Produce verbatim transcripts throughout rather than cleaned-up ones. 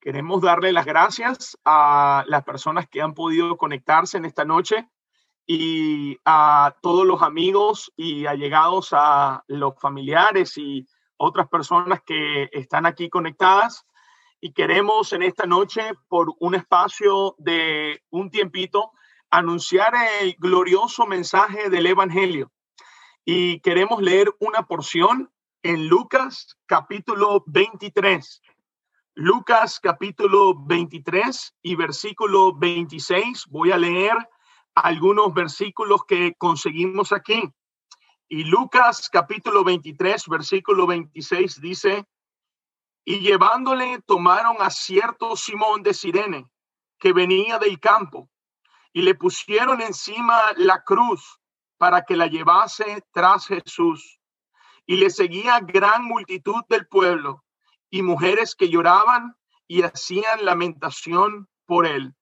Queremos darle las gracias a las personas que han podido conectarse en esta noche y a todos los amigos y allegados, a los familiares y otras personas que están aquí conectadas. Y queremos en esta noche, por un espacio de un tiempito, anunciar el glorioso mensaje del Evangelio. Y queremos leer una porción en Lucas capítulo veintitrés. Lucas capítulo veintitrés y versículo veintiséis. Voy a leer algunos versículos que conseguimos aquí. Y Lucas capítulo veintitrés, versículo veintiséis dice: y llevándole tomaron a cierto Simón de Cirene, que venía del campo, y le pusieron encima la cruz para que la llevase tras Jesús. Y le seguía gran multitud del pueblo y mujeres que lloraban y hacían lamentación por él.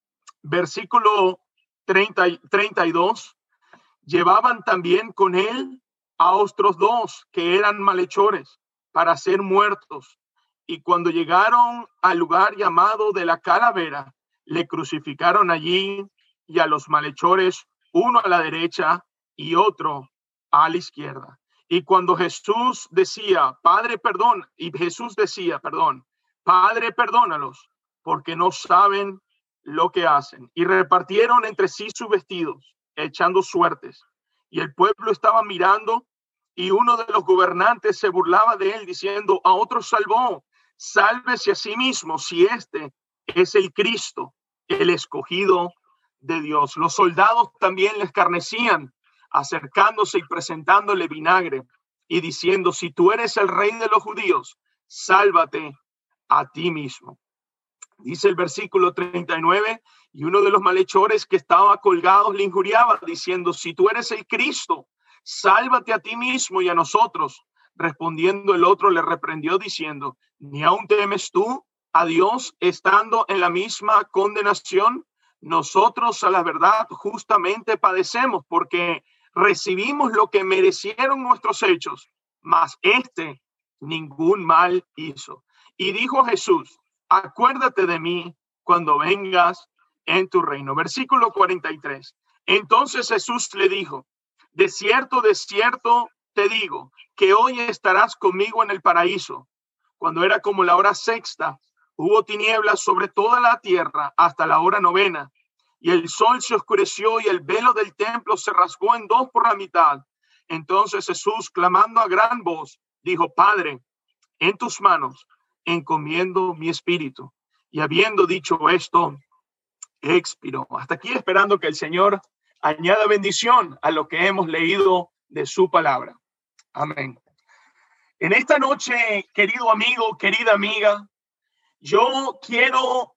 Versículo treinta, treinta y dos. Llevaban también con él a otros dos que eran malhechores para ser muertos. Y cuando llegaron al lugar llamado de la Calavera, le crucificaron allí, y a los malhechores, uno a la derecha y otro a la izquierda. Y cuando Jesús decía, Padre, perdón, y Jesús decía, perdón, Padre, perdónalos, porque no saben lo que hacen. Y repartieron entre sí sus vestidos, echando suertes. Y el pueblo estaba mirando, y uno de los gobernantes se burlaba de él, diciendo, a otro salvó, sálvese a sí mismo, si este es el Cristo, el escogido de Dios. Los soldados también le escarnecían, acercándose y presentándole vinagre y diciendo, si tú eres el rey de los judíos, sálvate a ti mismo. Dice el versículo treinta y nueve, y uno de los malhechores que estaba colgados le injuriaba, diciendo, si tú eres el Cristo, sálvate a ti mismo y a nosotros. Respondiendo el otro le reprendió diciendo, ¿ni aún temes tú a Dios estando en la misma condenación? Nosotros a la verdad justamente padecemos, porque recibimos lo que merecieron nuestros hechos, mas este ningún mal hizo. Y dijo Jesús, acuérdate de mí cuando vengas en tu reino. Versículo cuarenta y tres. Entonces Jesús le dijo, de cierto, de cierto te digo, que hoy estarás conmigo en el paraíso. Cuando era como la hora sexta, hubo tinieblas sobre toda la tierra hasta la hora novena, y el sol se oscureció y el velo del templo se rasgó en dos por la mitad. Entonces Jesús, clamando a gran voz, dijo, Padre, en tus manos encomiendo mi espíritu. Y habiendo dicho esto, expiró. Hasta aquí, esperando que el Señor añada bendición a lo que hemos leído de su palabra. Amén. En esta noche, querido amigo, querida amiga, yo quiero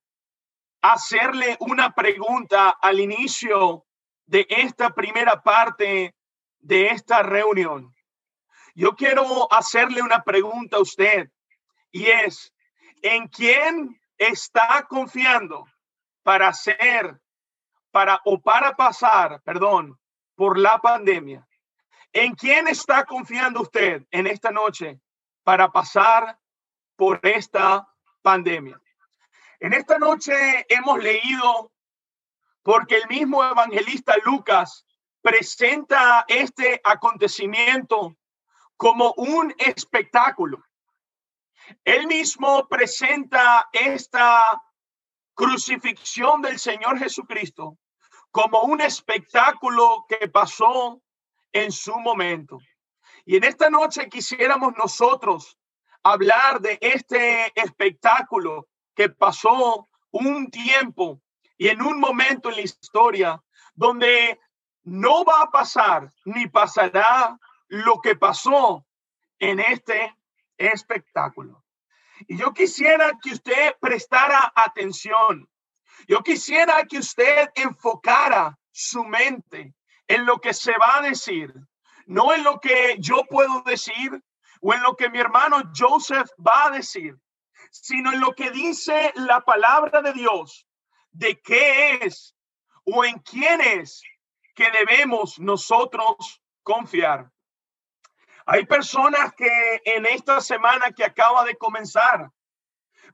hacerle una pregunta al inicio de esta primera parte de esta reunión. Yo quiero hacerle una pregunta a usted, y es, ¿en quién está confiando para hacer, para o para pasar, perdón, por la pandemia? ¿En quién está confiando usted en esta noche para pasar por esta pandemia? En esta noche hemos leído, porque el mismo evangelista Lucas presenta este acontecimiento como un espectáculo. Él mismo presenta esta crucifixión del Señor Jesucristo como un espectáculo que pasó en su momento. Y en esta noche quisiéramos nosotros hablar de este espectáculo que pasó un tiempo y en un momento en la historia donde no va a pasar ni pasará lo que pasó en este espectáculo. Y yo quisiera que usted prestara atención. Yo quisiera que usted enfocara su mente en lo que se va a decir, no en lo que yo puedo decir o en lo que mi hermano Joseph va a decir, sino en lo que dice la palabra de Dios, de qué es o en quién es que debemos nosotros confiar. Hay personas que en esta semana que acaba de comenzar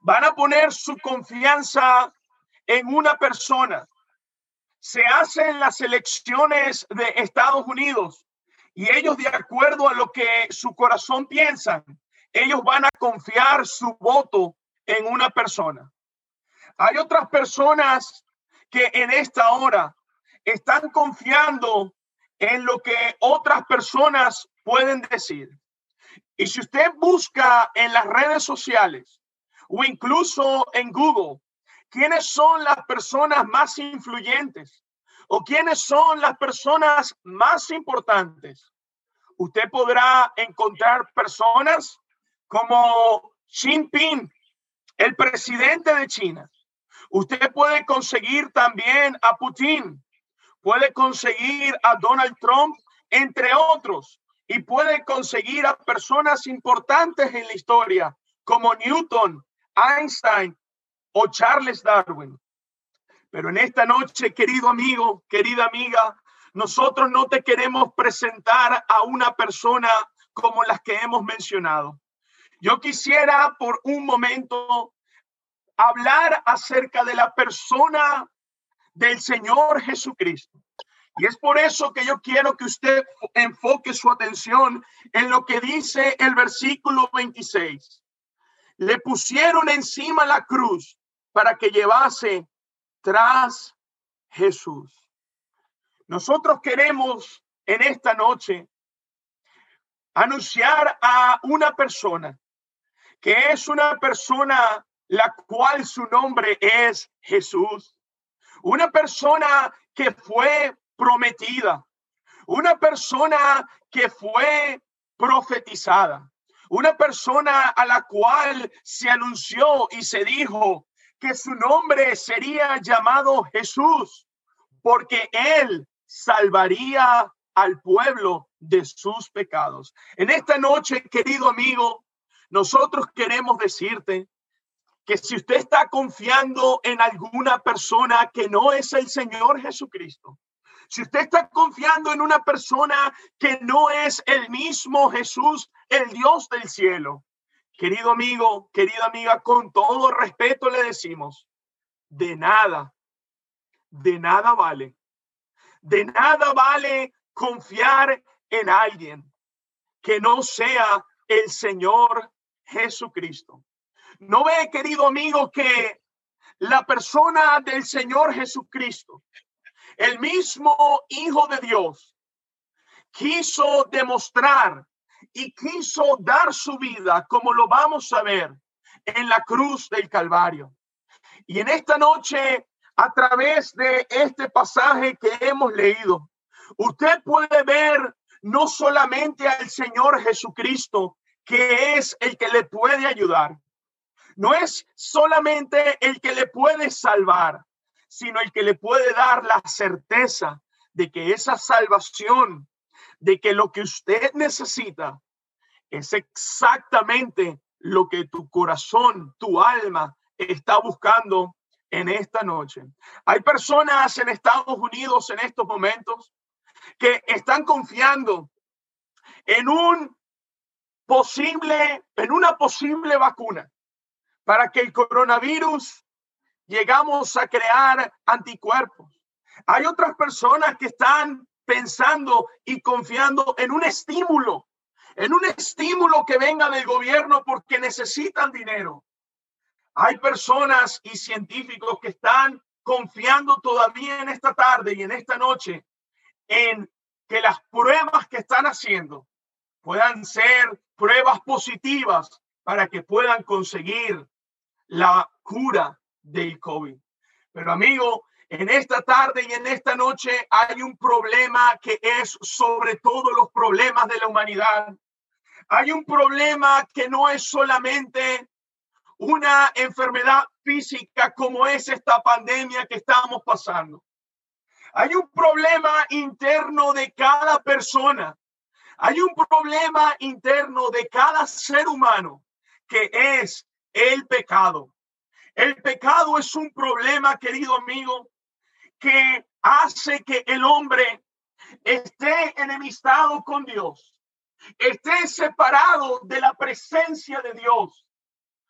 van a poner su confianza en una persona. Se hacen las elecciones de Estados Unidos y ellos, de acuerdo a lo que su corazón piensan, ellos van a confiar su voto en una persona. Hay otras personas que en esta hora están confiando en lo que otras personas pueden decir. Y si usted busca en las redes sociales o incluso en Google, ¿quiénes son las personas más influyentes o quiénes son las personas más importantes? Usted podrá encontrar personas como Xi Jinping, el presidente de China. Usted puede conseguir también a Putin, puede conseguir a Donald Trump, entre otros, y puede conseguir a personas importantes en la historia como Newton, Einstein o Charles Darwin. Pero en esta noche, querido amigo, querida amiga, nosotros no te queremos presentar a una persona como las que hemos mencionado. Yo quisiera por un momento hablar acerca de la persona del Señor Jesucristo. Y es por eso que yo quiero que usted enfoque su atención en lo que dice el versículo veintiséis. Le pusieron encima la cruz para que llevase tras Jesús. Nosotros queremos en esta noche anunciar a una persona que es una persona la cual su nombre es Jesús. Una persona que fue prometida, una persona que fue profetizada, una persona a la cual se anunció y se dijo que su nombre sería llamado Jesús, porque él salvaría al pueblo de sus pecados. En esta noche, querido amigo, nosotros queremos decirte que si usted está confiando en alguna persona que no es el Señor Jesucristo, si usted está confiando en una persona que no es el mismo Jesús, el Dios del cielo, querido amigo, querida amiga, con todo respeto le decimos, de nada, de nada vale, de nada vale confiar en alguien que no sea el Señor Jesucristo. ¿No ve, querido amigo, que la persona del Señor Jesucristo, el mismo Hijo de Dios, quiso demostrar y quiso dar su vida, como lo vamos a ver, en la cruz del Calvario? Y en esta noche, a través de este pasaje que hemos leído, usted puede ver no solamente al Señor Jesucristo, que es el que le puede ayudar. No es solamente el que le puede salvar, sino el que le puede dar la certeza de que esa salvación, de que lo que usted necesita es exactamente lo que tu corazón, tu alma está buscando en esta noche. Hay personas en Estados Unidos en estos momentos que están confiando en un posible, en una posible vacuna para que el coronavirus llegamos a crear anticuerpos. Hay otras personas que están pensando y confiando en un estímulo, en un estímulo que venga del gobierno porque necesitan dinero. Hay personas y científicos que están confiando todavía en esta tarde y en esta noche en que las pruebas que están haciendo puedan ser pruebas positivas para que puedan conseguir la cura del COVID. Pero amigo, en esta tarde y en esta noche hay un problema que es sobre todos los problemas de la humanidad. Hay un problema que no es solamente una enfermedad física como es esta pandemia que estamos pasando. Hay un problema interno de cada persona. Hay un problema interno de cada ser humano que es el pecado. El pecado es un problema, querido amigo, que hace que el hombre esté enemistado con Dios, esté separado de la presencia de Dios.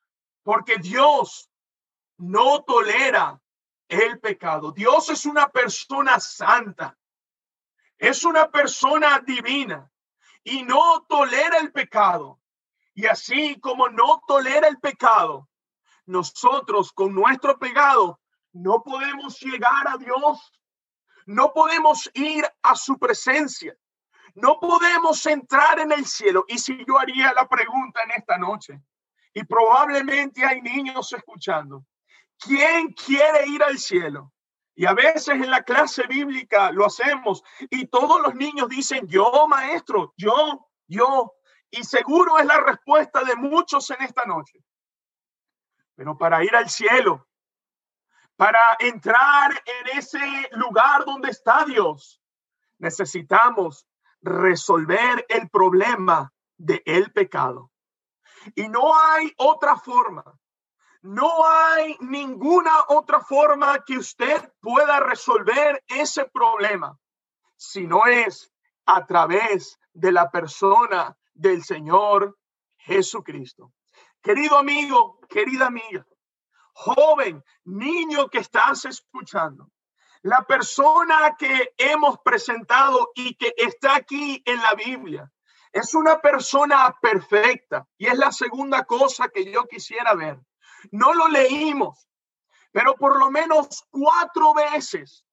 porque Dios no tolera el pecado. Dios es una persona santa, es una persona divina y no tolera el pecado. Y así como no tolera el pecado, nosotros con nuestro pecado no podemos llegar a Dios, no podemos ir a su presencia, no podemos entrar en el cielo. Y si yo haría la pregunta en esta noche, y probablemente hay niños escuchando, ¿quién quiere ir al cielo? Y a veces en la clase bíblica lo hacemos y todos los niños dicen, yo, maestro, yo, yo. Y seguro es la respuesta de muchos en esta noche. Pero para ir al cielo, para entrar en ese lugar donde está Dios, necesitamos resolver el problema del pecado. Y no hay otra forma. No hay ninguna otra forma que usted pueda resolver ese problema, si no es a través de la persona del Señor Jesucristo. Querido amigo, querida amiga, joven, niño que estás escuchando, la persona que hemos presentado y que está aquí en la Biblia es una persona perfecta, y es la segunda cosa que yo quisiera ver. No lo leímos, pero por lo menos cuatro veces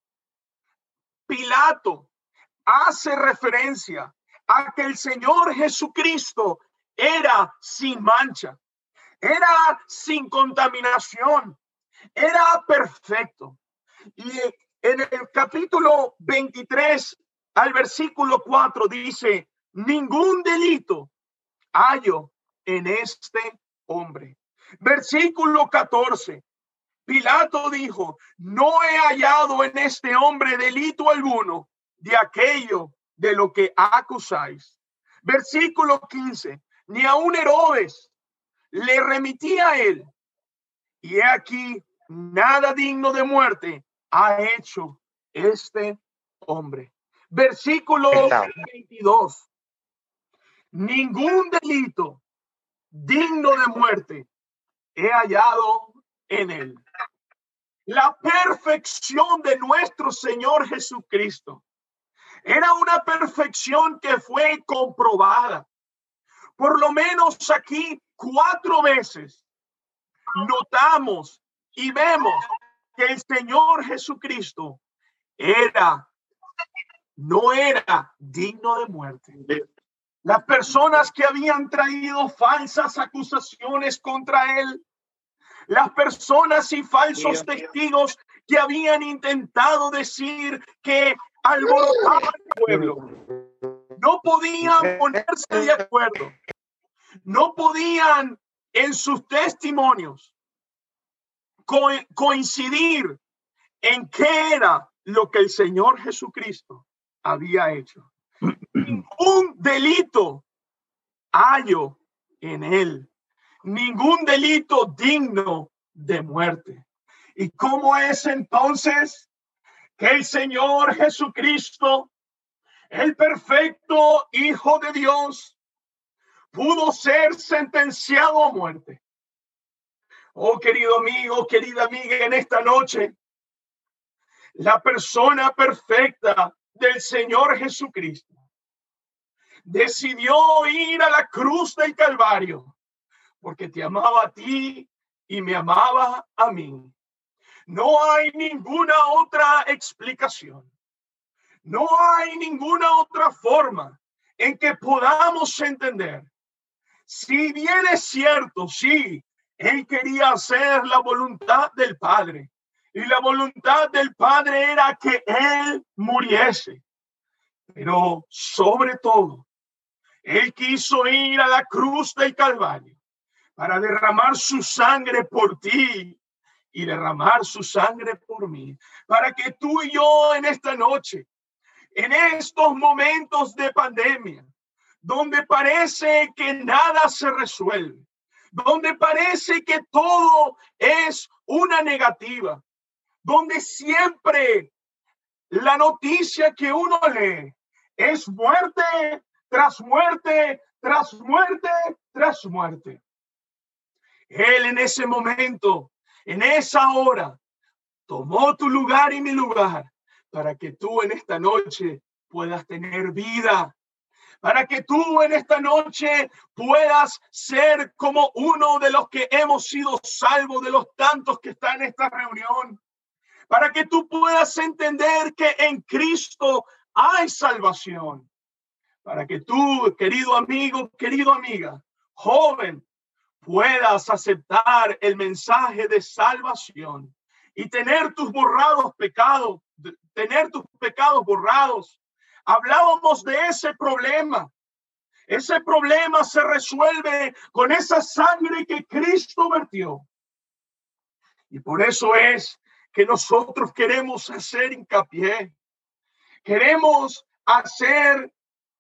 Pilato hace referencia a que el Señor Jesucristo era sin mancha, era sin contaminación, era perfecto. Y en el capítulo veintitrés al versículo cuatro dice, ningún delito hallo en este hombre. Versículo catorce, Pilato dijo, no he hallado en este hombre delito alguno de aquello de lo que acusáis. Versículo quince, ni aun Herodes le remitía a él. Y he aquí, nada digno de muerte ha hecho este hombre. Versículo veintidós, ningún delito digno de muerte he hallado en él. La perfección de nuestro Señor Jesucristo era una perfección que fue comprobada. Por lo menos aquí cuatro veces notamos y vemos que el Señor Jesucristo era, no era digno de muerte. Las personas que habían traído falsas acusaciones contra él, las personas y falsos testigos que habían intentado decir que alborotaban al pueblo, no podían ponerse de acuerdo, no podían en sus testimonios co- coincidir en qué era lo que el Señor Jesucristo había hecho. Ningún delito hallo en él, ningún delito digno de muerte. ¿Y cómo es entonces que el Señor Jesucristo, el perfecto Hijo de Dios, pudo ser sentenciado a muerte? Oh, querido amigo, querida amiga, en esta noche, la persona perfecta del Señor Jesucristo decidió ir a la cruz del Calvario porque te amaba a ti y me amaba a mí. No hay ninguna otra explicación. No hay ninguna otra forma en que podamos entender. Si bien es cierto, sí, él quería hacer la voluntad del Padre. Y la voluntad del Padre era que él muriese. Pero sobre todo, él quiso ir a la cruz del Calvario para derramar su sangre por ti y derramar su sangre por mí. Para que tú y yo en esta noche, en estos momentos de pandemia, donde parece que nada se resuelve, donde parece que todo es una negativa, donde siempre la noticia que uno lee es muerte tras muerte, tras muerte, tras muerte. Él en ese momento, en esa hora, tomó tu lugar y mi lugar para que tú en esta noche puedas tener vida. Para que tú en esta noche puedas ser como uno de los que hemos sido salvos, de los tantos que están en esta reunión. Para que tú puedas entender que en Cristo hay salvación. Para que tú, querido amigo, querido amiga, joven, puedas aceptar el mensaje de salvación y tener tus borrados pecados, tener tus pecados borrados. Hablábamos de ese problema. Ese problema se resuelve con esa sangre que Cristo vertió. Y por eso es que nosotros queremos hacer hincapié. Queremos hacer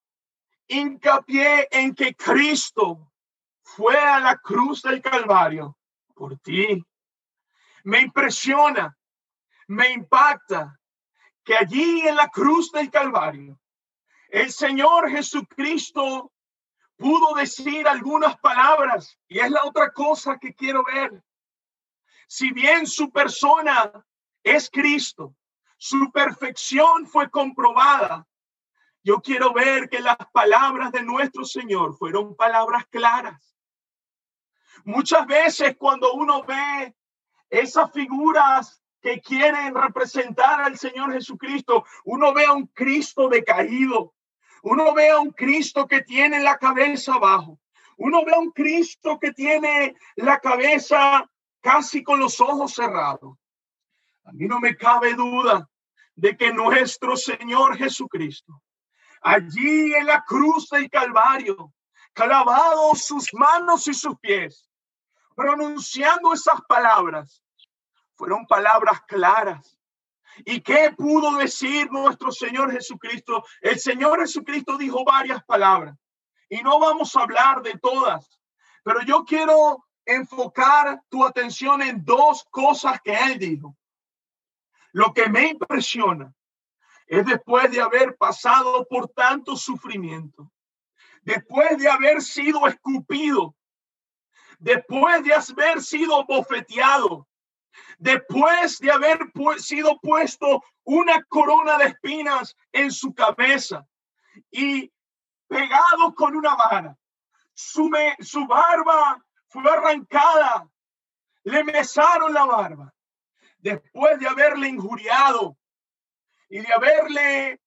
hincapié en que Cristo fue a la cruz del Calvario por ti. Me impresiona, me impacta que allí en la cruz del Calvario, el Señor Jesucristo pudo decir algunas palabras, y es la otra cosa que quiero ver. Si bien su persona es Cristo, su perfección fue comprobada, yo quiero ver que las palabras de nuestro Señor fueron palabras claras. Muchas veces cuando uno ve esas figuras que quieren representar al Señor Jesucristo, uno ve a un Cristo decaído, uno ve a un Cristo que tiene la cabeza abajo, uno ve a un Cristo que tiene la cabeza casi con los ojos cerrados. A mí no me cabe duda de que nuestro Señor Jesucristo, allí en la cruz del Calvario, clavados sus manos y sus pies, pronunciando esas palabras, fueron palabras claras. ¿Y qué pudo decir nuestro Señor Jesucristo? El Señor Jesucristo dijo varias palabras y no vamos a hablar de todas, pero yo quiero enfocar tu atención en dos cosas que Él dijo. Lo que me impresiona es después de haber pasado por tanto sufrimiento, después de haber sido escupido, después de haber sido bofeteado, después de haber pu- sido puesto una corona de espinas en su cabeza y pegado con una vara, su, me, su barba fue arrancada, le mesaron la barba, después de haberle injuriado y de haberle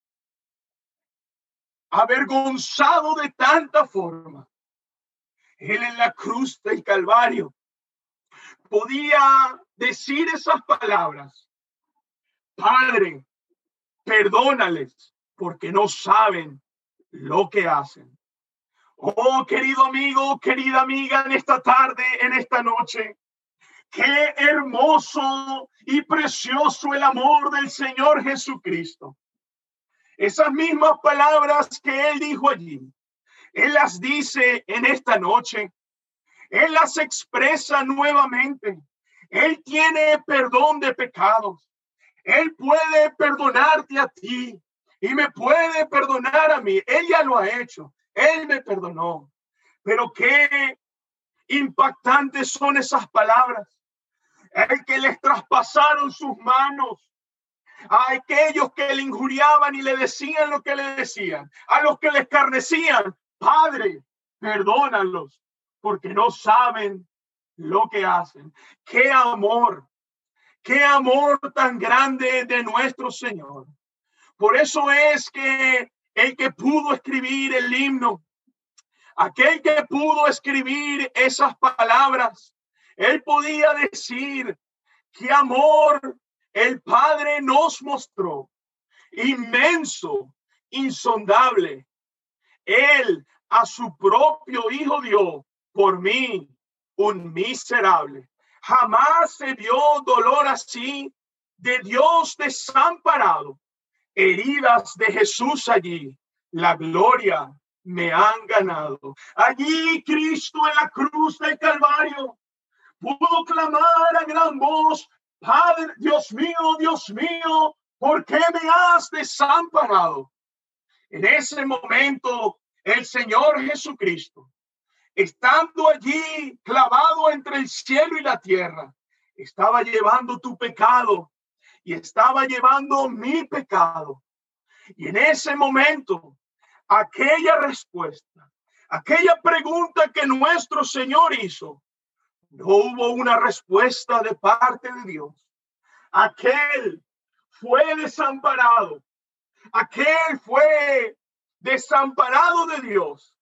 avergonzado de tanta forma. Él en la cruz del Calvario podía decir esas palabras: Padre, perdónales porque no saben lo que hacen. Oh, querido amigo, querida amiga, en esta tarde, en esta noche, qué hermoso y precioso el amor del Señor Jesucristo. Esas mismas palabras que Él dijo allí, Él las dice en esta noche. Él las expresa nuevamente. Él tiene perdón de pecados. Él puede perdonarte a ti y me puede perdonar a mí. Él ya lo ha hecho. Él me perdonó. Pero qué impactantes son esas palabras. El que les traspasaron sus manos a aquellos que le injuriaban y le decían lo que le decían, a los que le escarnecían: Padre, perdónalos porque no saben lo que hacen. Qué amor, qué amor tan grande de nuestro Señor. Por eso es que el que pudo escribir el himno, aquel que pudo escribir esas palabras, él podía decir: qué amor el Padre nos mostró, inmenso, insondable. Él a su propio Hijo dio por mí, un miserable. Jamás se vio dolor así, de Dios desamparado. Heridas de Jesús allí, la gloria me han ganado. Allí Cristo en la cruz del Calvario pudo clamar a gran voz: Padre, Dios mío, Dios mío, ¿por qué me has desamparado? En ese momento, el Señor Jesucristo, estando allí clavado entre el cielo y la tierra, estaba llevando tu pecado y estaba llevando mi pecado. Y en ese momento, aquella respuesta, aquella pregunta que nuestro Señor hizo, no hubo una respuesta de parte de Dios. Aquel fue desamparado. Aquel fue desamparado de Dios.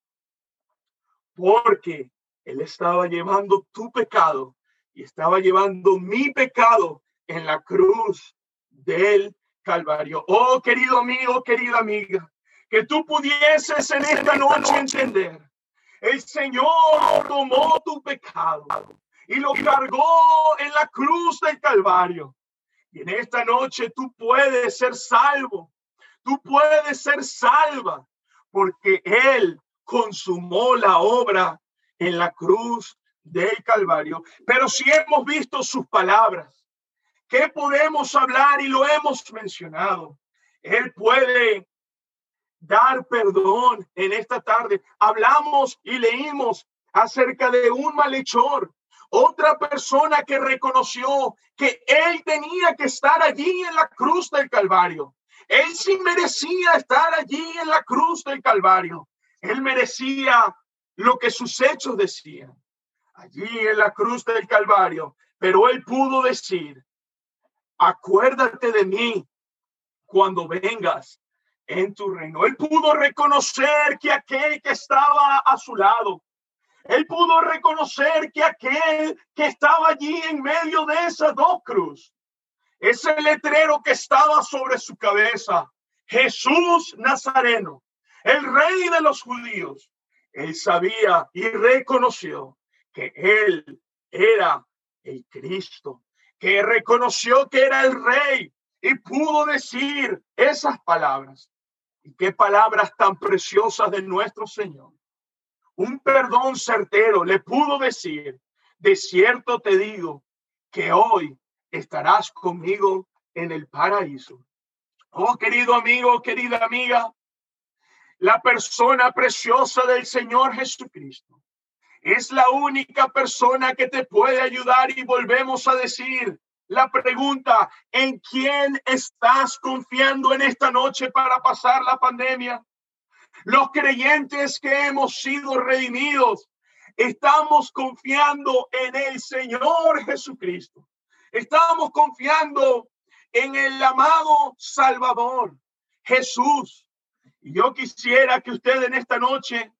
Porque Él estaba llevando tu pecado y estaba llevando mi pecado en la cruz del Calvario. Oh, querido amigo, querida amiga, que tú pudieses en esta noche entender. El Señor tomó tu pecado y lo cargó en la cruz del Calvario. Y en esta noche tú puedes ser salvo. Tú puedes ser salva porque Él consumó la obra en la cruz del Calvario. Pero si hemos visto sus palabras, ¿qué podemos hablar? Y lo hemos mencionado. Él puede dar perdón en esta tarde. Hablamos y leímos acerca de un malhechor, otra persona que reconoció que él tenía que estar allí en la cruz del Calvario. Él sí merecía estar allí en la cruz del Calvario. Él merecía lo que sus hechos decían, allí en la cruz del Calvario. Pero él pudo decir, acuérdate de mí cuando vengas en tu reino. Él pudo reconocer que aquel que estaba a su lado, él pudo reconocer que aquel que estaba allí en medio de esas dos cruces, ese letrero que estaba sobre su cabeza, Jesús Nazareno, el rey de los judíos, él sabía y reconoció que él era el Cristo, que reconoció que era el rey y pudo decir esas palabras. Y qué palabras tan preciosas de nuestro Señor. Un perdón certero le pudo decir, de cierto te digo que hoy estarás conmigo en el paraíso. Oh, querido amigo, querida amiga, la persona preciosa del Señor Jesucristo es la única persona que te puede ayudar. Y volvemos a decir la pregunta, ¿en quién estás confiando en esta noche para pasar la pandemia? Los creyentes que hemos sido redimidos, estamos confiando en el Señor Jesucristo. Estamos confiando en el amado Salvador, Jesús. Y yo quisiera que usted en esta noche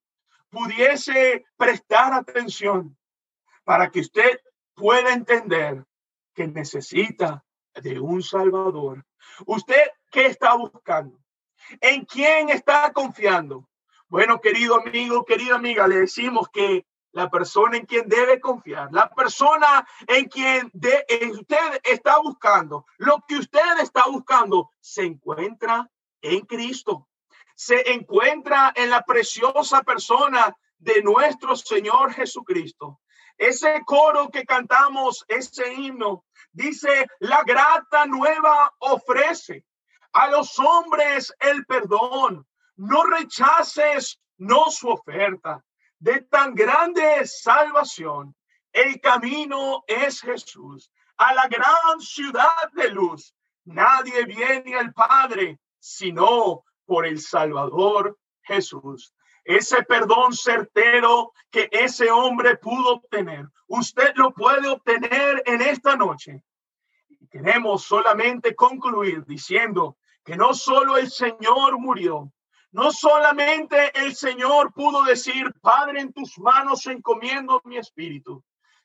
pudiese prestar atención para que usted pueda entender que necesita de un Salvador. ¿Usted qué está buscando? ¿En quién está confiando? Bueno, querido amigo, querida amiga, le decimos que la persona en quien debe confiar, la persona en quien de, en usted está buscando, lo que usted está buscando, se encuentra en Cristo. Se encuentra en la preciosa persona de nuestro Señor Jesucristo. Ese coro que cantamos, ese himno, dice, la grata nueva ofrece a los hombres el perdón. No rechaces, no su oferta de tan grande salvación. El camino es Jesús, a la gran ciudad de luz. Nadie viene al Padre sino por el Salvador Jesús. Ese perdón certero que ese hombre pudo obtener, usted lo puede obtener en esta noche. Y queremos solamente concluir diciendo que no solo el Señor murió, no solamente el Señor pudo decir, Padre, en tus manos encomiendo mi espíritu,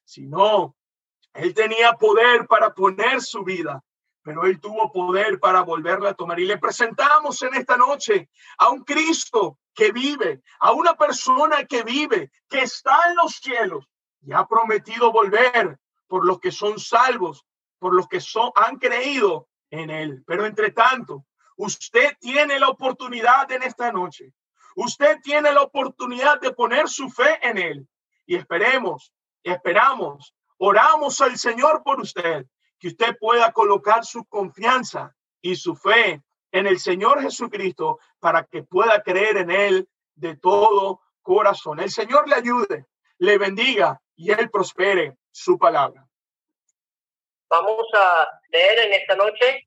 sino él tenía poder para poner su vida, pero él tuvo poder para volverla a tomar. Y le presentamos en esta noche a un Cristo que vive, a una persona que vive, que está en los cielos y ha prometido volver por los que son salvos, por los que son, han creído en él. Pero entre tanto, usted tiene la oportunidad en esta noche. Usted tiene la oportunidad de poner su fe en él. Y esperemos, esperamos, oramos al Señor por usted, que usted pueda colocar su confianza y su fe en el Señor Jesucristo para que pueda creer en él de todo corazón. El Señor le ayude. le bendiga y él prospere su palabra. Vamos a leer en esta noche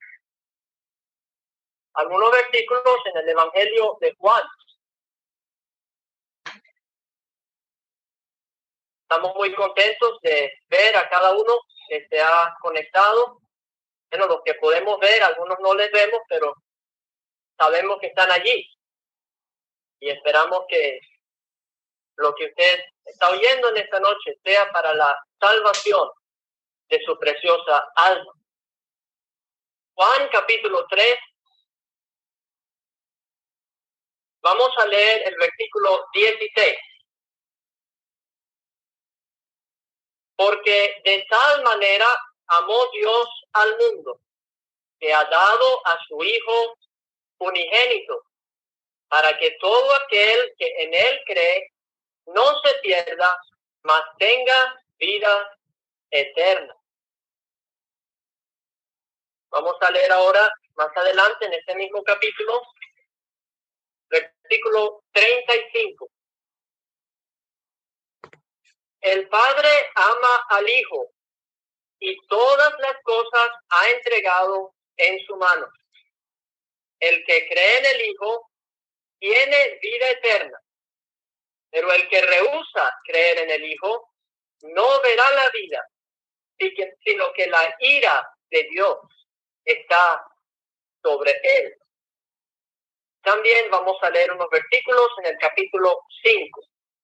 algunos versículos en el Evangelio de Juan. Estamos muy contentos de ver a cada uno que se ha conectado. Bueno, los que podemos ver, algunos no les vemos, pero sabemos que están allí. Y esperamos que lo que usted está oyendo en esta noche sea para la salvación de su preciosa alma. Juan capítulo tres. Vamos a leer el versículo dieciséis. Porque de tal manera amó Dios al mundo, que ha dado a su Hijo unigénito, para que todo aquel que en él cree no se pierda, mas tenga vida eterna. Vamos a leer ahora, más adelante, en este mismo capítulo, versículo treinta y cinco. El Padre ama al Hijo y todas las cosas ha entregado en su mano. El que cree en el Hijo tiene vida eterna, pero el que rehúsa creer en el Hijo no verá la vida, sino que la ira de Dios está sobre él. También vamos a leer unos versículos en el capítulo cinco.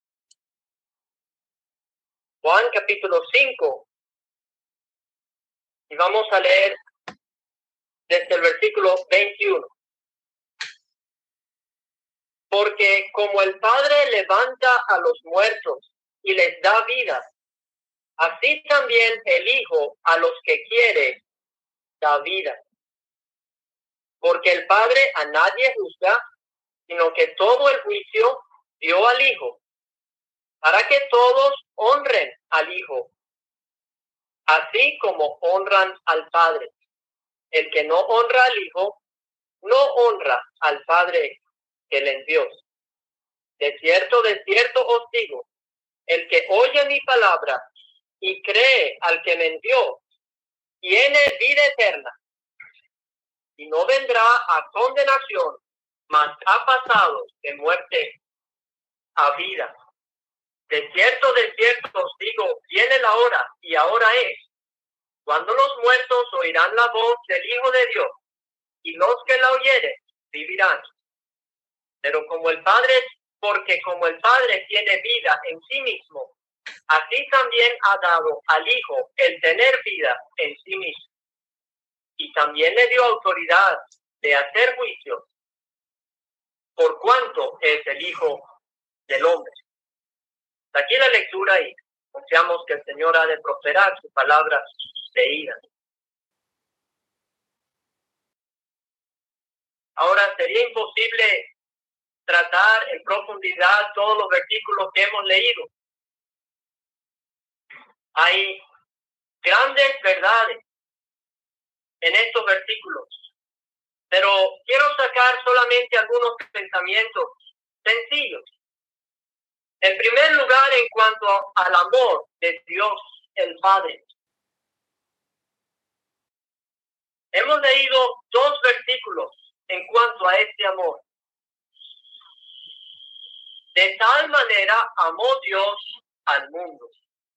Juan capítulo cinco. Y vamos a leer desde el versículo veintiuno. Porque como el Padre levanta a los muertos y les da vida, así también el Hijo a los que quiere da vida. Porque el Padre a nadie juzga, sino que todo el juicio dio al Hijo, para que todos honren al Hijo, así como honran al Padre. El que no honra al Hijo, no honra al Padre que le envió. De cierto, de cierto os digo, el que oye mi palabra y cree al que me envió, tiene vida eterna, y no vendrá a condenación, mas ha pasado de muerte a vida. De cierto, de cierto os digo, viene la hora, y ahora es, cuando los muertos oirán la voz del Hijo de Dios, y los que la oyeren vivirán. Pero como el Padre, porque como el Padre tiene vida en sí mismo, así también ha dado al Hijo el tener vida en sí mismo. Y también le dio autoridad de hacer juicio, por cuanto es el Hijo del Hombre. Hasta aquí la lectura y confiamos que el Señor ha de prosperar su palabra leída. Ahora, sería imposible tratar en profundidad todos los versículos que hemos leído. Hay grandes verdades en estos versículos, pero quiero sacar solamente algunos pensamientos sencillos. En primer lugar, en cuanto al amor de Dios el Padre. Hemos leído dos versículos en cuanto a este amor. De tal manera amó Dios al mundo.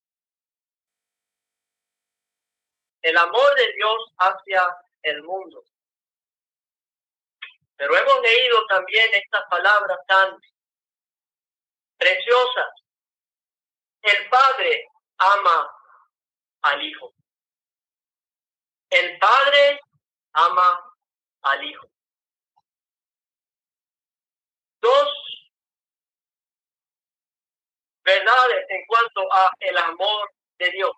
El amor de Dios hacia el mundo. Pero hemos leído también estas palabras tan preciosas. El Padre ama al Hijo. El Padre ama al Hijo. Dos verdades en cuanto a el amor de Dios.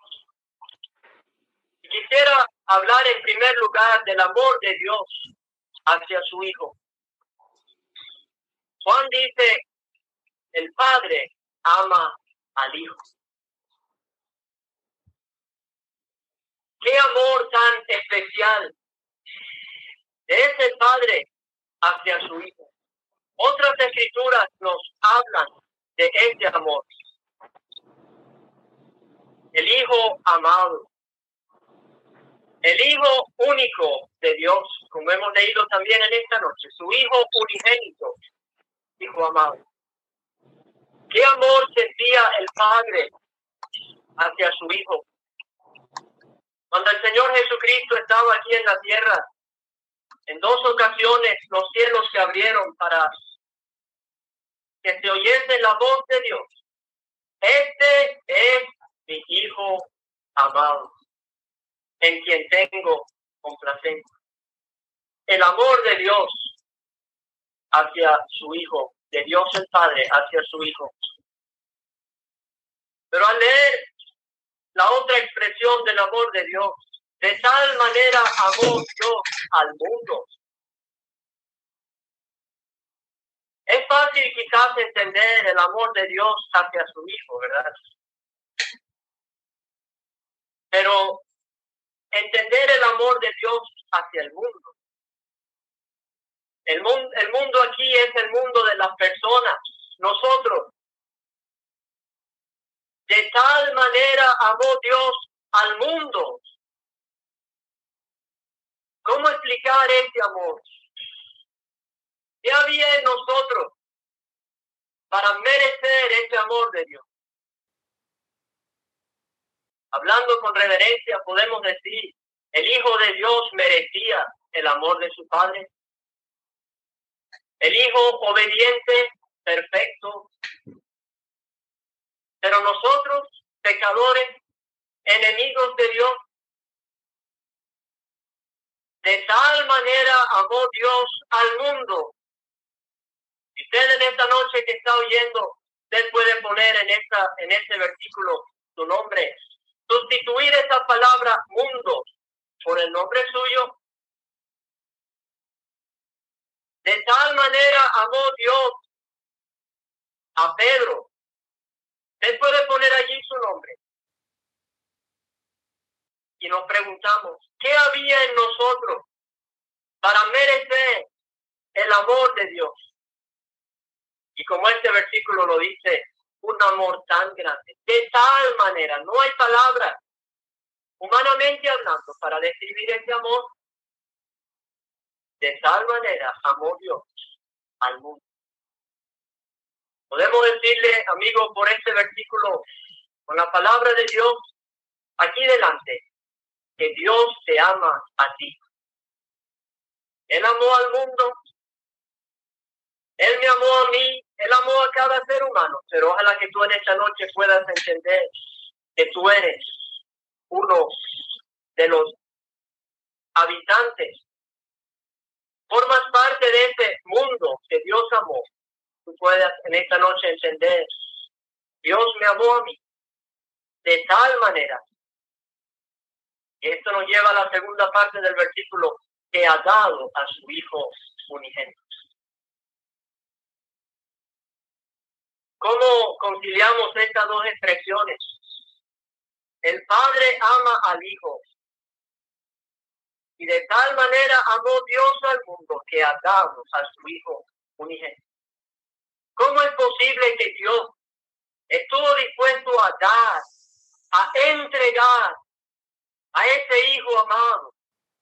Quisiera hablar en primer lugar del amor de Dios hacia su Hijo. Juan dice, el Padre ama al Hijo. Qué amor tan especial de ese Padre hacia su Hijo. Otras escrituras nos hablan de este amor. el Hijo amado, el Hijo único de Dios, como hemos leído también en esta noche, su Hijo unigénito, Hijo amado. ¿Qué amor sentía el Padre hacia su Hijo? Cuando el Señor Jesucristo estaba aquí en la tierra, en dos ocasiones los cielos se abrieron para que se oyese la voz de Dios. Este es mi Hijo amado, en quien tengo complacencia. El amor de Dios hacia su Hijo, de Dios el Padre hacia su Hijo. Pero al leer la otra expresión del amor de Dios, de tal manera amó Dios al mundo. Es fácil quizás entender el amor de Dios hacia su Hijo, ¿verdad? Pero entender el amor de Dios hacia el mundo. El mundo, el mundo aquí es el mundo de las personas, nosotros. De tal manera amó Dios al mundo. ¿Cómo explicar ese amor? ¿Qué había en nosotros para merecer ese amor de Dios? Hablando con reverencia, podemos decir, el Hijo de Dios merecía el amor de su Padre. El Hijo obediente, perfecto. Pero nosotros, pecadores, enemigos de Dios, de tal manera amó Dios al mundo. Y usted en esta noche que está oyendo, usted puede poner en, esta, en este versículo su nombre. Sustituir esa palabra mundo por el nombre suyo. De tal manera amó Dios a Pedro. Usted puede poner allí su nombre. Y nos preguntamos, ¿qué había en nosotros para merecer el amor de Dios? Y como este versículo lo dice, un amor tan grande, de tal manera, no hay palabras, humanamente hablando, para describir ese amor. De tal manera amó Dios al mundo. Podemos decirle, amigo, por este versículo, con la palabra de Dios, aquí delante, que Dios te ama a ti. Él amó al mundo, Él me amó a mí, Él amó a cada ser humano, pero ojalá que tú en esta noche puedas entender que tú eres uno de los habitantes, formas parte de ese mundo que Dios amó. Tú puedas en esta noche entender, Dios me amó a mí de tal manera. Y esto nos lleva a la segunda parte del versículo, que ha dado a su Hijo unigénito. ¿Cómo conciliamos estas dos expresiones? El Padre ama al Hijo. Y de tal manera amó Dios al mundo que ha dado a su Hijo unigénito. ¿Cómo es posible que Dios estuvo dispuesto a dar, a entregar a ese Hijo amado?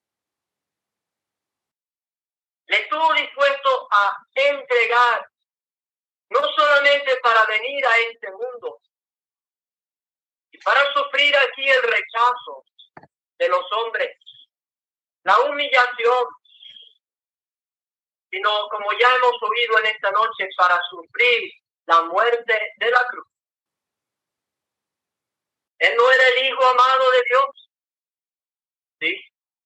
Le estuvo dispuesto a entregar, no solamente para venir a este mundo y para sufrir aquí el rechazo de los hombres, la humillación, sino, como ya hemos oído en esta noche, para sufrir la muerte de la cruz. Él no era el Hijo amado de Dios, ¿sí?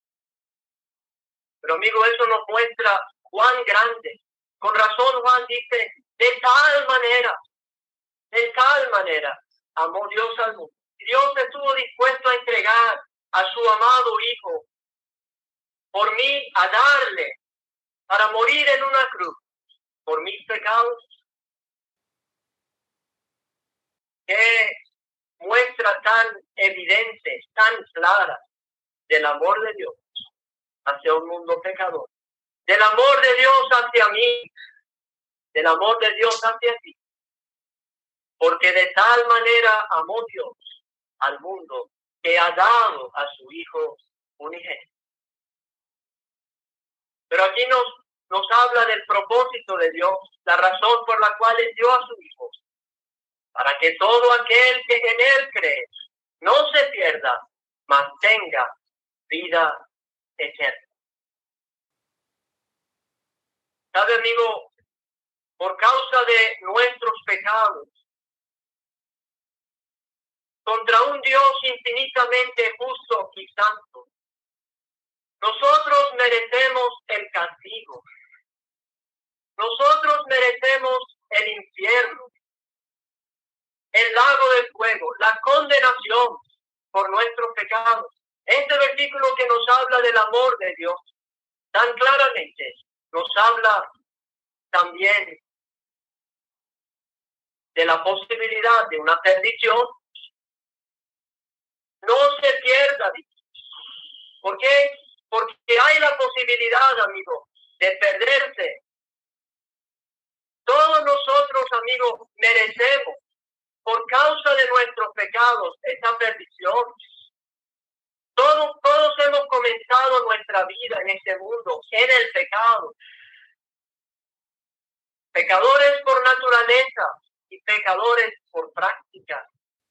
Pero amigo, eso nos muestra cuán grande. Con razón Juan dice, de tal manera, de tal manera, amó Dios al mundo. Dios estuvo dispuesto a entregar a su amado Hijo por mí, a darle, para morir en una cruz, por mis pecados. Qué muestra tan evidente, tan clara del amor de Dios hacia un mundo pecador, del amor de Dios hacia mí, del amor de Dios hacia ti, porque de tal manera amó Dios al mundo, que ha dado a su Hijo unigénito. Pero aquí nos, nos habla del propósito de Dios, la razón por la cual Él dio a su Hijo, para que todo aquel que en Él cree no se pierda, mas tenga vida eterna. ¿Sabe, amigo? Por causa de nuestros pecados, contra un Dios infinitamente justo y santo, nosotros merecemos el castigo. Nosotros merecemos el infierno, el lago del fuego, la condenación por nuestros pecados. Este versículo que nos habla del amor de Dios tan claramente nos habla también de la posibilidad de una perdición. No se pierda. ¿Por qué? Porque hay la posibilidad, amigo, de perderse. Todos nosotros, amigos, merecemos, por causa de nuestros pecados, esta perdición. Todos, todos hemos comenzado nuestra vida en este mundo, en el pecado. Pecadores por naturaleza y pecadores por práctica.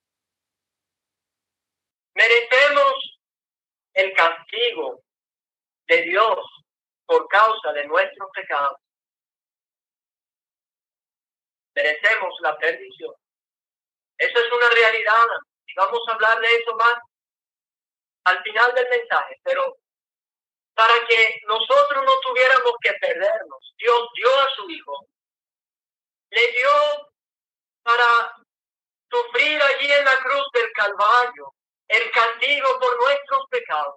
Merecemos el castigo de Dios por causa de nuestros pecados. Merecemos la perdición. Eso es una realidad. Y vamos a hablar de eso más al final del mensaje. Pero para que nosotros no tuviéramos que perdernos, Dios dio a su Hijo. Le dio para sufrir allí en la cruz del Calvario el castigo por nuestros pecados.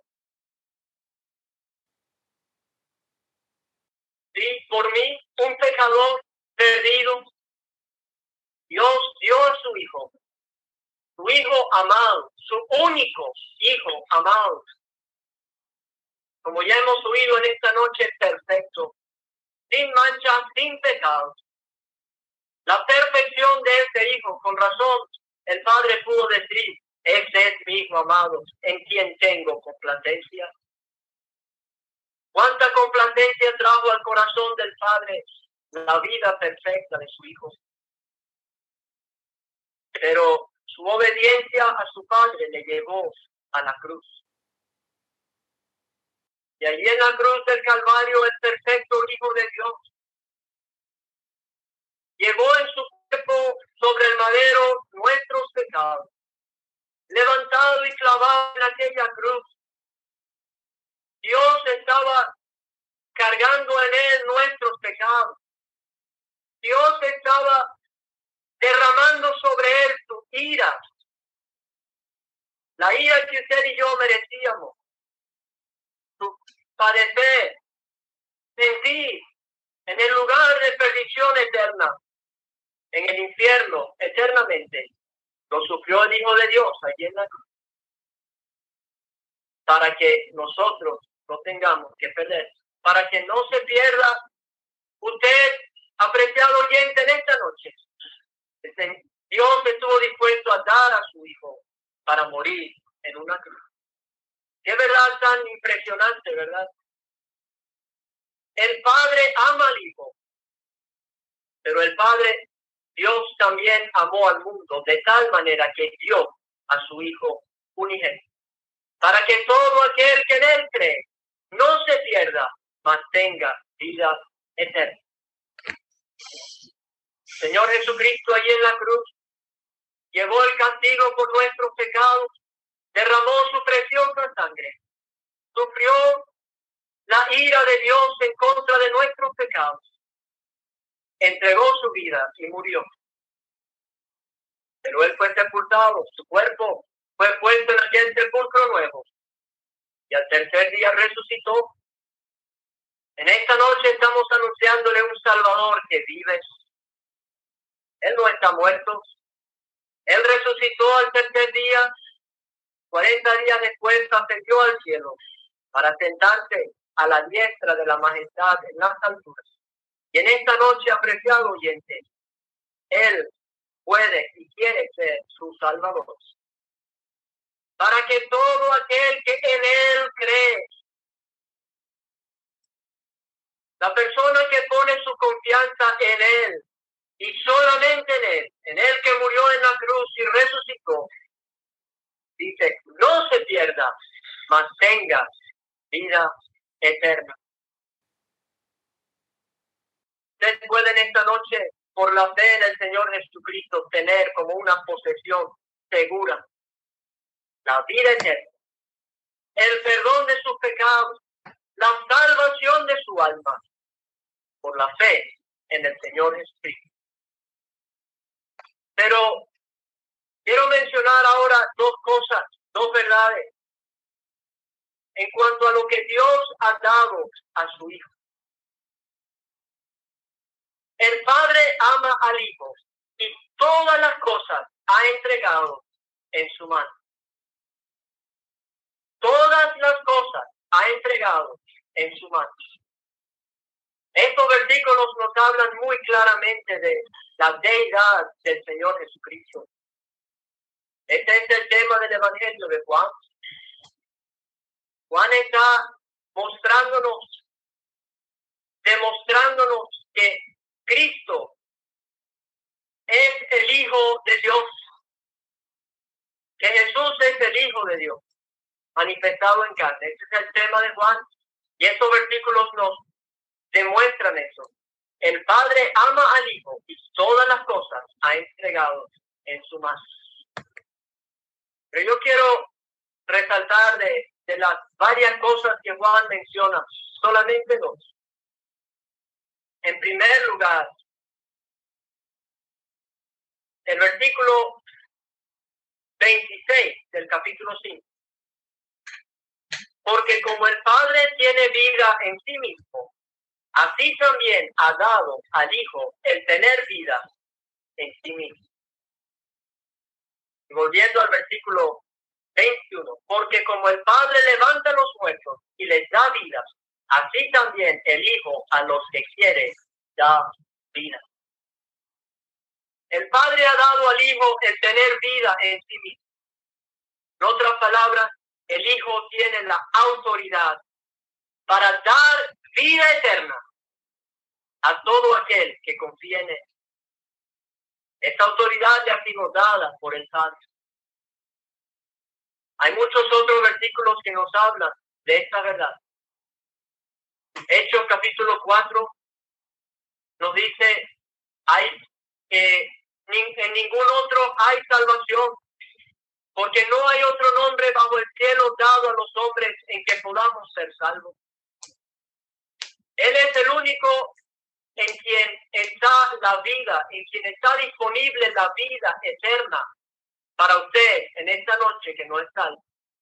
Sí, por mí, un pecador perdido, Dios dio a su Hijo, su Hijo amado, su único Hijo amado. Como ya hemos oído en esta noche, perfecto, sin mancha, sin pecado. La perfección de este Hijo, con razón, el Padre pudo decir, ese es mi Hijo amado, en quien tengo complacencia. ¿Cuánta complacencia trajo al corazón del Padre la vida perfecta de su Hijo? Pero su obediencia a su Padre le llevó a la cruz. Y allí en la cruz del Calvario, el perfecto Hijo de Dios llevó en su cuerpo sobre el madero nuestros pecados. Levantado y clavado en aquella cruz, Dios estaba cargando en él nuestros pecados. Dios estaba derramando sobre él su ira. La ira que usted y yo merecíamos. Su padecer, sentir en el lugar de perdición eterna, en el infierno eternamente, lo sufrió el Hijo de Dios allí en la cruz. Para que nosotros no tengamos que perder. Para que no se pierda usted, apreciado oyente, en esta noche. Dios estuvo dispuesto a dar a su Hijo para morir en una cruz. Qué verdad tan impresionante, ¿verdad? El Padre ama al Hijo, pero el Padre, Dios también amó al mundo de tal manera que dio a su Hijo unigénito, para que todo aquel que en él cree no se pierda, mas tenga vida eterna. Señor Jesucristo, allí en la cruz, llevó el castigo por nuestros pecados, derramó su preciosa sangre, sufrió la ira de Dios en contra de nuestros pecados, entregó su vida y murió. Pero él fue sepultado, su cuerpo fue puesto en aquel sepulcro nuevo, y al tercer día resucitó. En esta noche estamos anunciándole un Salvador que vive. Él no está muerto. Él resucitó al tercer día. Cuarenta días después ascendió al cielo para sentarse a la diestra de la majestad en las alturas. Y en esta noche, apreciado oyente, Él puede y quiere ser su Salvador. para que todo aquel que en él cree, la persona que pone su confianza en él y solamente en él, en él que murió en la cruz y resucitó, dice, no se pierda, mas tenga vida eterna. Ustedes pueden esta noche, por la fe en el Señor Jesucristo, tener como una posesión segura la vida eterna, el perdón de sus pecados, la salvación de su alma, por la fe en el Señor Jesucristo. Pero quiero mencionar ahora dos cosas, dos verdades, en cuanto a lo que Dios ha dado a su Hijo. El Padre ama al Hijo y todas las cosas ha entregado en su mano. Todas las cosas ha entregado en su mano. Estos versículos nos hablan muy claramente de la deidad del Señor Jesucristo. Este es el tema del Evangelio de Juan. Juan está mostrándonos, demostrándonos que Cristo es el Hijo de Dios, que Jesús es el Hijo de Dios, manifestado en carne. Este es el tema de Juan, y estos versículos nos demuestran eso. El Padre ama al Hijo y todas las cosas ha entregado en su mano. Pero yo quiero resaltar de, de las varias cosas que Juan menciona, solamente dos. En primer lugar, el versículo veintiséis del capítulo cinco. Porque como el Padre tiene vida en sí mismo, así también ha dado al Hijo el tener vida en sí mismo. Y volviendo al versículo veintiuno. Porque como el Padre levanta a los muertos y les da vida, así también el Hijo a los que quiere da vida. El Padre ha dado al Hijo el tener vida en sí mismo. En otras palabras, el Hijo tiene la autoridad para dar vida eterna a todo aquel que confía en él. Esta autoridad le ha sido dada por el Padre. Hay muchos otros versículos que nos hablan de esta verdad. Hechos capítulo cuatro nos dice, hay que en ningún otro hay salvación, porque no hay otro nombre bajo el cielo dado a los hombres en que podamos ser salvos. Él es el único en quien está la vida, en quien está disponible la vida eterna para usted en esta noche que no es salvo.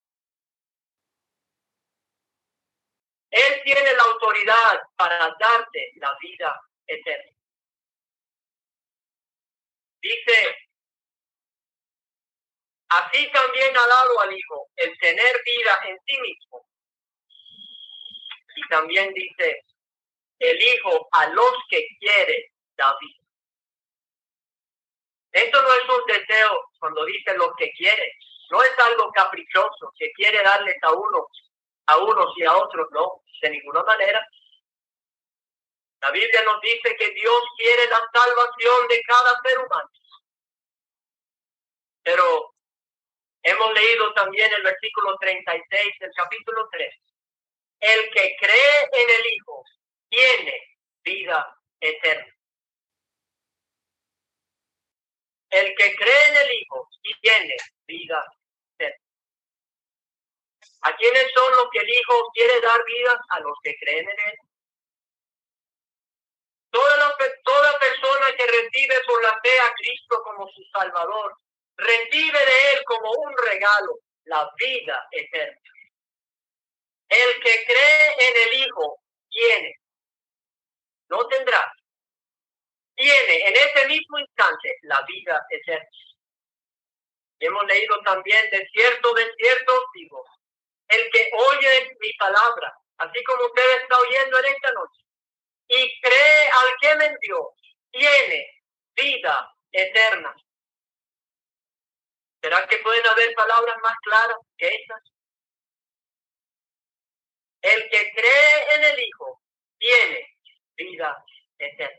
Él tiene la autoridad para darte la vida eterna. Dice, así también ha dado al Hijo el tener vida en sí mismo. Y también dice, el Hijo a los que quiere da vida. Esto no es un deseo cuando dice los que quiere. No es algo caprichoso que quiere darles a unos, a unos y a otros, no, de ninguna manera. La Biblia nos dice que Dios quiere la salvación de cada ser humano. Pero hemos leído también el versículo treinta y seis del capítulo tres. El que cree en el Hijo tiene vida eterna. El que cree en el Hijo tiene vida eterna. ¿A quiénes son los que el Hijo quiere dar vida? A los que creen en él. Toda, la, toda persona que recibe por la fe a Cristo como su Salvador, recibe de él como un regalo la vida eterna. El que cree en el Hijo tiene, no tendrá, tiene en ese mismo instante la vida eterna. Hemos leído también, de cierto, de cierto os digo, el que oye mi palabra, así como usted está oyendo en esta noche, y cree al que me envió, tiene vida eterna. ¿Será que pueden haber palabras más claras que estas? El que cree en el Hijo tiene vida eterna.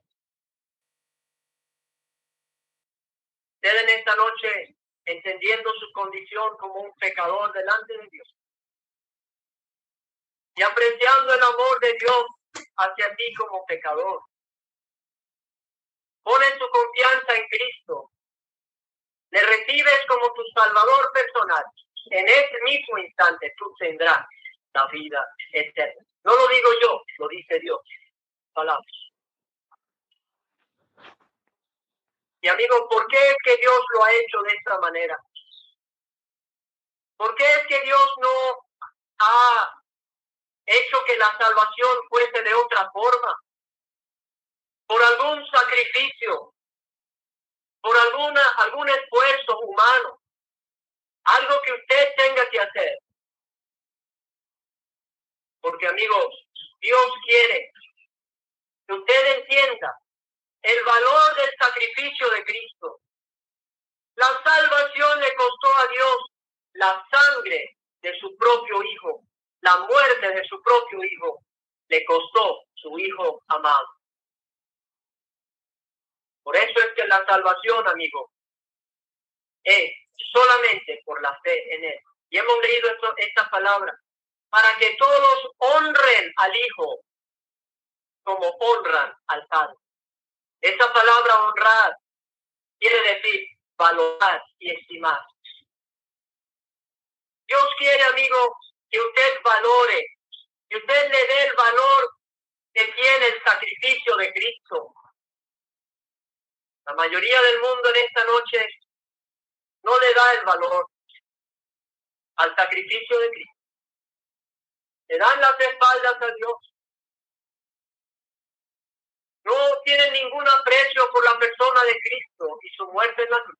Usted en esta noche, entendiendo su condición como un pecador delante de Dios y apreciando el amor de Dios hacia ti como pecador, pone su confianza en Cristo, le recibes como tu Salvador personal. En ese mismo instante tú tendrás la vida eterna. No lo digo yo, lo dice Dios. Palabras. Y amigo, ¿por qué es que Dios lo ha hecho de esta manera? ¿Por qué es que Dios no ha hecho que la salvación fuese de otra forma? Por algún sacrificio, por alguna, algún esfuerzo humano, algo que usted tenga que hacer. Porque amigos, Dios quiere que usted entienda el valor del sacrificio de Cristo. La salvación le costó a Dios la sangre de su propio Hijo, la muerte de su propio Hijo, le costó su Hijo amado. Por eso es que la salvación, amigo, es solamente por la fe en Él. Y hemos leído esto, esta palabra, para que todos honren al Hijo como honran al Padre. Esa palabra honrar quiere decir valorar y estimar. Dios quiere, amigo, que usted valore, que usted le dé el valor que tiene el sacrificio de Cristo. La mayoría del mundo en esta noche no le da el valor al sacrificio de Cristo. Le dan las espaldas a Dios. No tienen ningún aprecio por la persona de Cristo y su muerte en la cruz.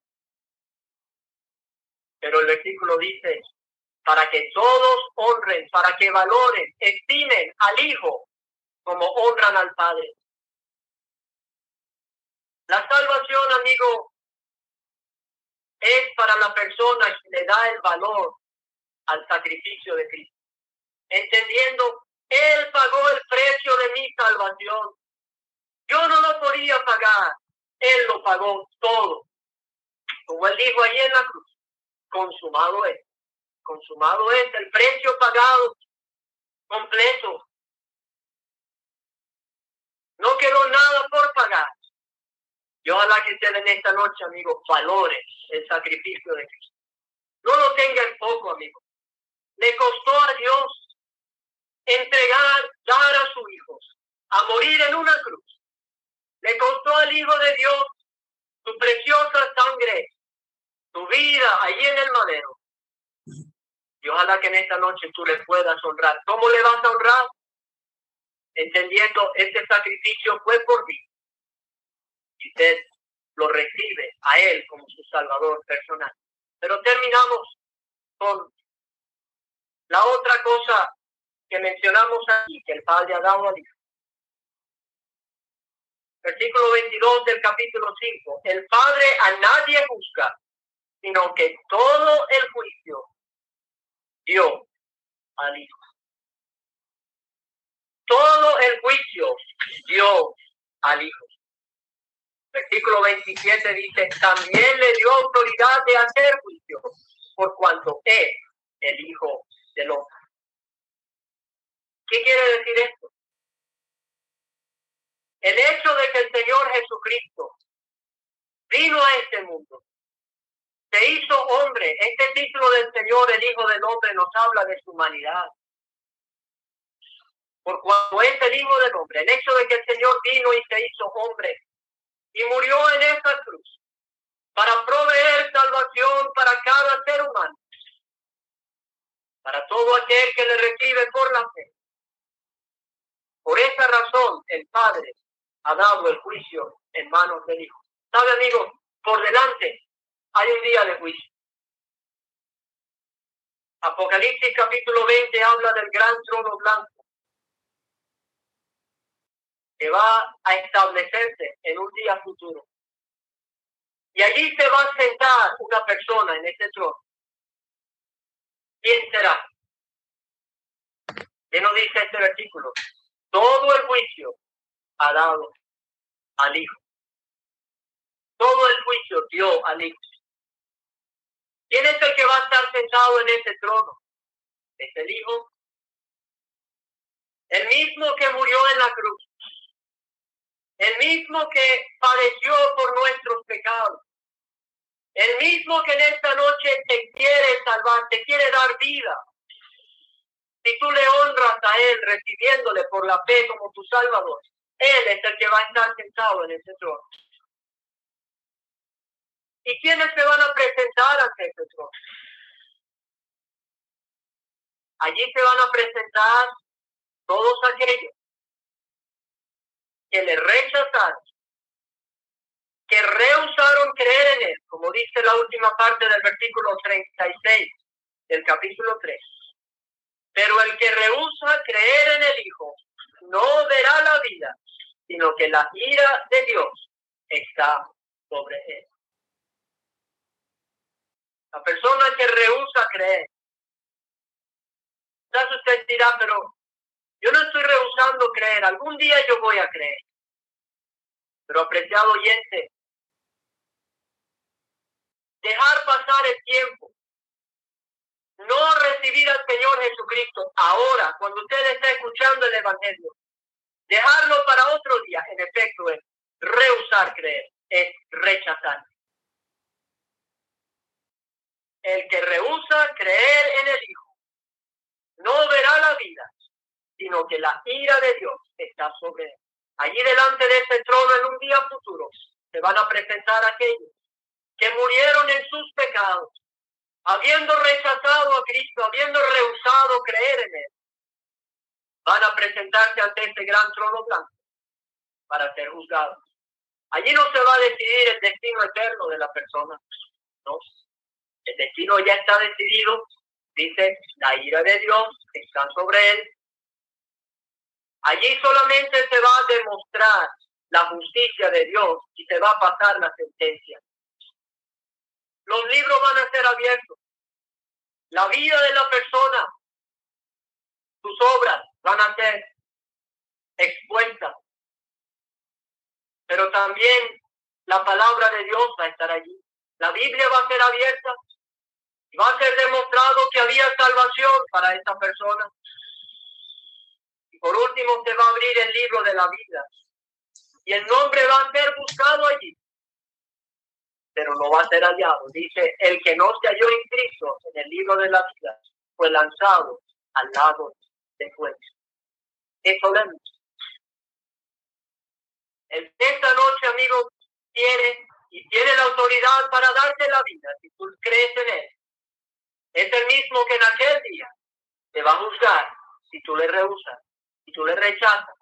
Pero el versículo dice, para que todos honren, para que valoren, estimen al Hijo como honran al Padre. La salvación, amigo, es para la persona que le da el valor al sacrificio de Cristo. Entendiendo, Él pagó el precio de mi salvación. Yo no lo podía pagar. Él lo pagó todo. Como Él dijo ahí en la cruz, consumado es. Consumado es el precio pagado completo. No quedó nada por pagar. Y ojalá que usted en esta noche, amigo, valore el sacrificio de Cristo. No lo tenga en poco, amigo. Le costó a Dios entregar, dar a su Hijo, a morir en una cruz. Le costó al Hijo de Dios su preciosa sangre, su vida allí en el madero. Y ojalá que en esta noche tú le puedas honrar. ¿Cómo le vas a honrar? Entendiendo, este sacrificio fue por mí. Y usted lo recibe a Él como su Salvador personal. Pero terminamos con la otra cosa que mencionamos aquí, que el Padre ha dado al Hijo. Versículo veintidós del capítulo cinco. El Padre a nadie juzga, sino que todo el juicio dio al Hijo. Todo el juicio dio al Hijo. Versículo veintisiete dice, también le dio autoridad de hacer juicio, por cuanto es el Hijo del hombre. ¿Qué quiere decir esto? El hecho de que el Señor Jesucristo vino a este mundo, se hizo hombre. Este título del Señor, el Hijo del Hombre, nos habla de su humanidad. Por cuanto es el Hijo del Hombre, el hecho de que el Señor vino y se hizo hombre y murió en esta cruz para proveer salvación para cada ser humano, para todo aquel que le recibe por la fe. Por esa razón, el Padre ha dado el juicio en manos del Hijo. ¿Sabe, amigo? Por delante hay un día de juicio. Apocalipsis capítulo veinte habla del gran trono blanco que va a establecerse en un día futuro. Y allí se va a sentar una persona en ese trono. ¿Quién será? ¿Qué nos dice este versículo? Todo el juicio ha dado al Hijo. Todo el juicio dio al Hijo. ¿Quién es el que va a estar sentado en ese trono? Es el Hijo. El mismo que murió en la cruz. El mismo que padeció por nuestros pecados. El mismo que en esta noche te quiere salvar, te quiere dar vida. Si tú le honras a Él recibiéndole por la fe como tu Salvador, Él es el que va a estar sentado en ese trono. ¿Y quiénes se van a presentar ante ese trono? Allí se van a presentar todos aquellos que le rechazaron, que rehusaron creer en Él, como dice la última parte del versículo treinta y seis del capítulo tres. Pero el que rehúsa creer en el Hijo no verá la vida, sino que la ira de Dios está sobre él. La persona que rehúsa creer. Quizás usted dirá, pero yo no estoy rehusando creer, algún día yo voy a creer. Pero apreciado oyente, dejar pasar el tiempo, no recibir al Señor Jesucristo ahora, cuando usted está escuchando el Evangelio, dejarlo para otro día, en efecto, es rehusar creer, es rechazar. El que rehúsa creer en el Hijo no verá la vida, sino que la ira de Dios está sobre él. Allí delante de este trono en un día futuro se van a presentar aquellos que murieron en sus pecados, habiendo rechazado a Cristo, habiendo rehusado creer en Él. Van a presentarse ante este gran trono blanco para ser juzgados. Allí no se va a decidir el destino eterno de la persona, no. El destino ya está decidido. Dice, la ira de Dios está sobre él. Allí solamente se va a demostrar la justicia de Dios y se va a pasar la sentencia. Los libros van a ser abiertos. La vida de la persona, sus obras van a ser expuestas. Pero también la palabra de Dios va a estar allí. La Biblia va a ser abierta. Y va a ser demostrado que había salvación para esta persona. Y por último se va a abrir el libro de la vida. Y el nombre va a ser buscado allí. Pero no va a ser hallado. Dice, el que no se halló en Cristo en el libro de la vida fue lanzado al lado de fuego. Eso vemos. Esta noche, amigos, tiene y tiene la autoridad para darte la vida si tú crees en Él. Es el mismo que en aquel día te va a juzgar si tú le rehusas, si tú le rechazas.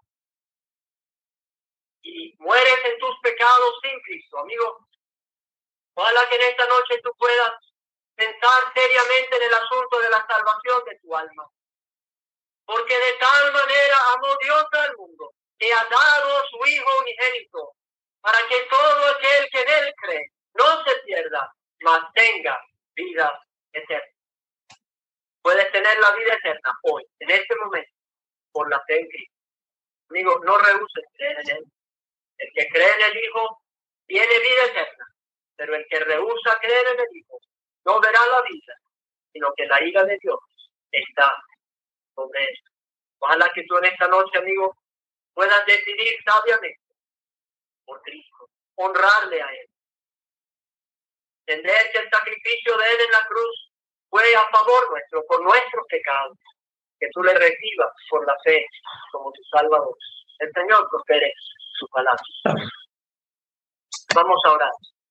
Y mueres en tus pecados sin Cristo, amigo. Ojalá que en esta noche tú puedas pensar seriamente en el asunto de la salvación de tu alma. Porque de tal manera amó Dios al mundo, que ha dado a su Hijo unigénito, para que todo aquel que en Él cree no se pierda, mas tenga vida eterna. Puedes tener la vida eterna hoy, en este momento, por la fe en Cristo. Amigo, no rehuses creer en Él. El que cree en el Hijo tiene vida eterna, pero el que rehúsa creer en el Hijo no verá la vida, sino que la ira de Dios está sobre él. Ojalá que tú en esta noche, amigo, puedas decidir sabiamente por Cristo, honrarle a Él. Entender que el sacrificio de Él en la cruz fue a favor nuestro, por nuestros pecados, que tú le recibas por la fe como tu Salvador. El Señor prospere su palabra. Vamos a orar.